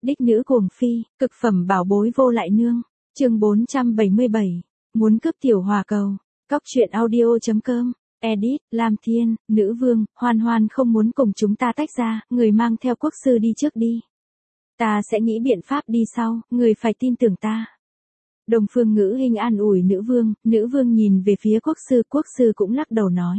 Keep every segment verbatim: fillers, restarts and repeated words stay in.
Đích nữ cuồng phi, cực phẩm bảo bối vô lại nương. Chương bốn trăm bảy mươi bảy. Muốn cướp tiểu hòa cầu. Cóc truyện audio chấm com. Edit, Lam Thiên, nữ vương, Hoan Hoan không muốn cùng chúng ta tách ra, người mang theo quốc sư đi trước đi. Ta sẽ nghĩ biện pháp đi sau, người phải tin tưởng ta. Đồng Phương Ngữ Hinh an ủi nữ vương, nữ vương nhìn về phía quốc sư, quốc sư cũng lắc đầu nói.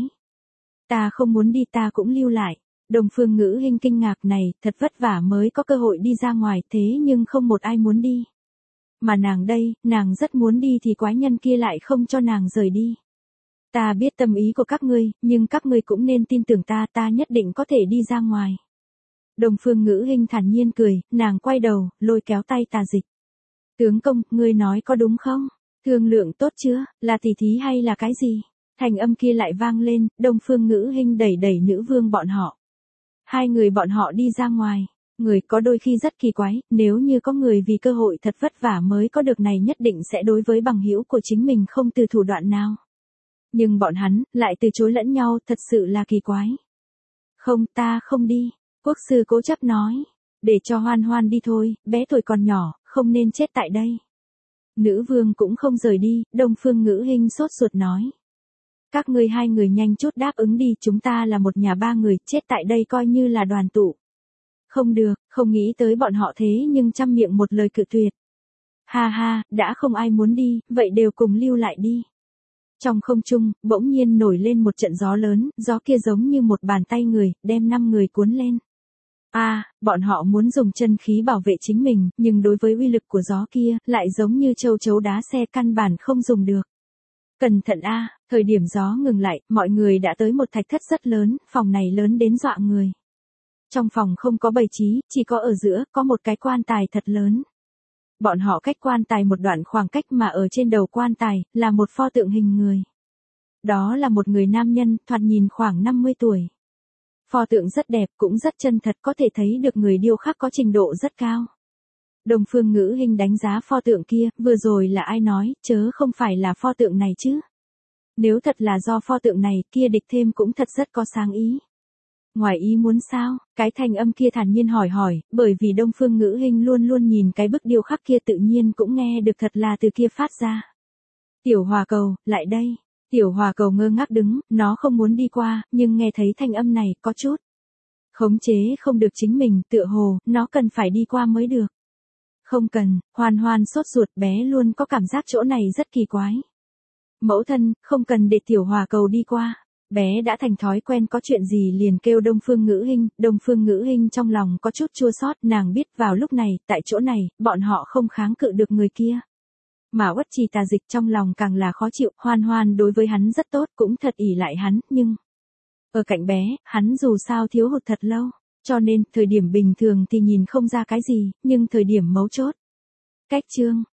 Ta không muốn đi, ta cũng lưu lại. Đồng Phương Ngữ Hinh kinh ngạc này, thật vất vả mới có cơ hội đi ra ngoài, thế nhưng không một ai muốn đi. Mà nàng đây, nàng rất muốn đi thì quái nhân kia lại không cho nàng rời đi. Ta biết tâm ý của các ngươi, nhưng các ngươi cũng nên tin tưởng ta, ta nhất định có thể đi ra ngoài. Đồng Phương Ngữ Hinh thản nhiên cười, nàng quay đầu, lôi kéo tay Tà Dịch. Tướng công, ngươi nói có đúng không? Thương lượng tốt chưa, là tỉ thí hay là cái gì? Thành âm kia lại vang lên, Đồng Phương Ngữ Hinh đẩy đẩy nữ vương bọn họ. Hai người bọn họ đi ra ngoài. Người có đôi khi rất kỳ quái, nếu như có người vì cơ hội thật vất vả mới có được này nhất định sẽ đối với bằng hữu của chính mình không từ thủ đoạn nào. Nhưng bọn hắn, lại từ chối lẫn nhau, thật sự là kỳ quái. Không, ta không đi. Quốc sư cố chấp nói. Để cho Hoan Hoan đi thôi, bé tuổi còn nhỏ, không nên chết tại đây. Nữ vương cũng không rời đi, Đồng Phương Ngữ Hinh sốt ruột nói. Các ngươi hai người nhanh chút đáp ứng đi, chúng ta là một nhà ba người, chết tại đây coi như là đoàn tụ. Không được, không nghĩ tới bọn họ thế nhưng trăm miệng một lời cự tuyệt. Ha ha, đã không ai muốn đi, vậy đều cùng lưu lại đi. Trong không trung, bỗng nhiên nổi lên một trận gió lớn, gió kia giống như một bàn tay người, đem năm người cuốn lên. A, à, bọn họ muốn dùng chân khí bảo vệ chính mình, nhưng đối với uy lực của gió kia, lại giống như châu chấu đá xe căn bản không dùng được. Cẩn thận a, à, thời điểm gió ngừng lại, mọi người đã tới một thạch thất rất lớn, phòng này lớn đến dọa người. Trong phòng không có bày trí, chỉ có ở giữa, có một cái quan tài thật lớn. Bọn họ cách quan tài một đoạn khoảng cách mà ở trên đầu quan tài, là một pho tượng hình người. Đó là một người nam nhân, thoạt nhìn khoảng năm mươi tuổi. Pho tượng rất đẹp, cũng rất chân thật, có thể thấy được người điêu khắc có trình độ rất cao. Đồng Phương Ngữ Hinh đánh giá pho tượng kia, vừa rồi là ai nói, chớ không phải là pho tượng này chứ. Nếu thật là do pho tượng này, kia địch thêm cũng thật rất có sáng ý. Ngoài ý muốn sao, cái thanh âm kia thản nhiên hỏi hỏi, bởi vì Đông Phương Ngữ Hinh luôn luôn nhìn cái bức điêu khắc kia tự nhiên cũng nghe được thật là từ kia phát ra. Tiểu hòa cầu, lại đây. Tiểu hòa cầu ngơ ngác đứng, nó không muốn đi qua, nhưng nghe thấy thanh âm này có chút. Khống chế không được chính mình, tựa hồ, nó cần phải đi qua mới được. Không cần, Hoan Hoan sốt ruột, bé luôn có cảm giác chỗ này rất kỳ quái. Mẫu thân, không cần để tiểu hòa cầu đi qua. Bé đã thành thói quen có chuyện gì liền kêu Đông Phương Ngữ Hinh, Đông Phương Ngữ Hinh trong lòng có chút chua xót, nàng biết vào lúc này, tại chỗ này, bọn họ không kháng cự được người kia. Mà Uất Trì Tà Dịch trong lòng càng là khó chịu, Hoan Hoan đối với hắn rất tốt, cũng thật ỷ lại hắn, nhưng... Ở cạnh bé, hắn dù sao thiếu hụt thật lâu, cho nên, thời điểm bình thường thì nhìn không ra cái gì, nhưng thời điểm mấu chốt. Cách chương,